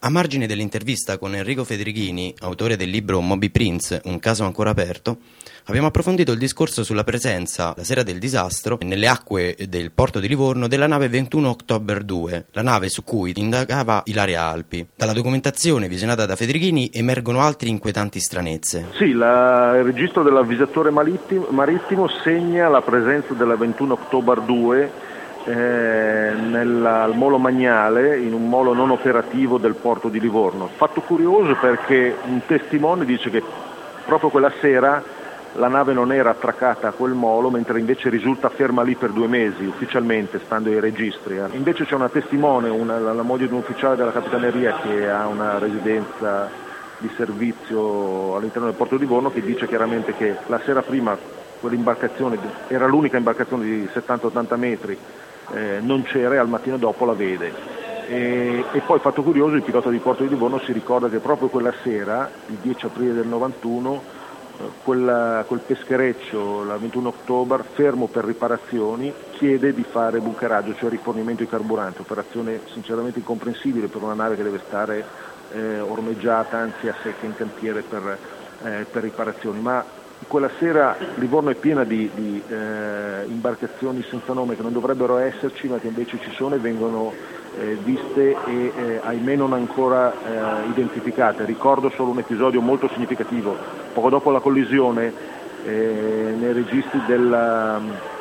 A margine dell'intervista con Enrico Federichini, autore del libro Moby Prince, un caso ancora aperto, abbiamo approfondito il discorso sulla presenza, la sera del disastro, nelle acque del porto di Livorno della nave 21 October 2, la nave su cui indagava Ilaria Alpi. Dalla documentazione visionata da Federichini emergono altre inquietanti stranezze. Sì, il registro dell'avvisatore marittimo segna la presenza della 21 October 2 al molo Magnale, in un molo non operativo del porto di Livorno. Fatto curioso perché un testimone dice che proprio quella sera la nave non era attraccata a quel molo, mentre invece risulta ferma lì per 2 mesi, ufficialmente, stando ai registri. Invece c'è una testimone, la moglie di un ufficiale della Capitaneria che ha una residenza di servizio all'interno del porto di Livorno, che dice chiaramente che la sera prima quell'imbarcazione era l'unica imbarcazione di 70-80 metri, non c'era, e al mattino dopo la vede. E poi, fatto curioso, il pilota di Porto di Livorno si ricorda che proprio quella sera, il 10 aprile del 91, quel peschereccio, la 21 October, fermo per riparazioni, chiede di fare bunkeraggio, cioè rifornimento di carburante, operazione sinceramente incomprensibile per una nave che deve stare ormeggiata, anzi a secca in cantiere per riparazioni. Ma quella sera Livorno è piena di imbarcazioni senza nome che non dovrebbero esserci, ma che invece ci sono e vengono viste e ahimè non ancora identificate. Ricordo solo un episodio molto significativo. Poco dopo la collisione, nei registri della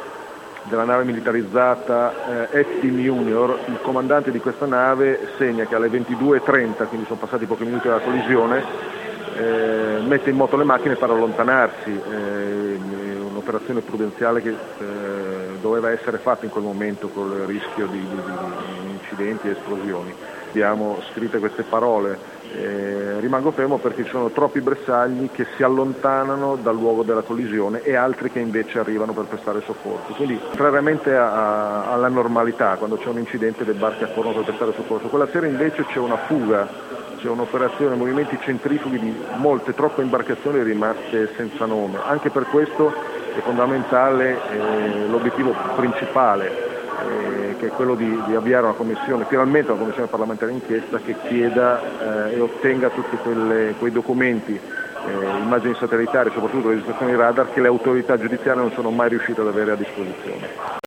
nave militarizzata Estim Junior, il comandante di questa nave segna che alle 22:30, quindi sono passati pochi minuti dalla collisione, mette in moto le macchine per allontanarsi, un'operazione prudenziale che doveva essere fatta in quel momento con il rischio di incidenti e esplosioni. Abbiamo scritte queste parole: rimango fermo perché ci sono troppi bersagli che si allontanano dal luogo della collisione e altri che invece arrivano per prestare soccorso. Quindi, contrariamente alla normalità, quando c'è un incidente le barche accorrono per prestare soccorso. Quella sera invece c'è una fuga, c'è un'operazione, movimenti centrifughi di troppe imbarcazioni rimaste senza nome. Anche per questo è fondamentale l'obiettivo principale, che è quello di avviare finalmente una commissione parlamentare d'inchiesta che chieda e ottenga tutti quei documenti, immagini satellitari, soprattutto registrazioni radar, che le autorità giudiziarie non sono mai riuscite ad avere a disposizione.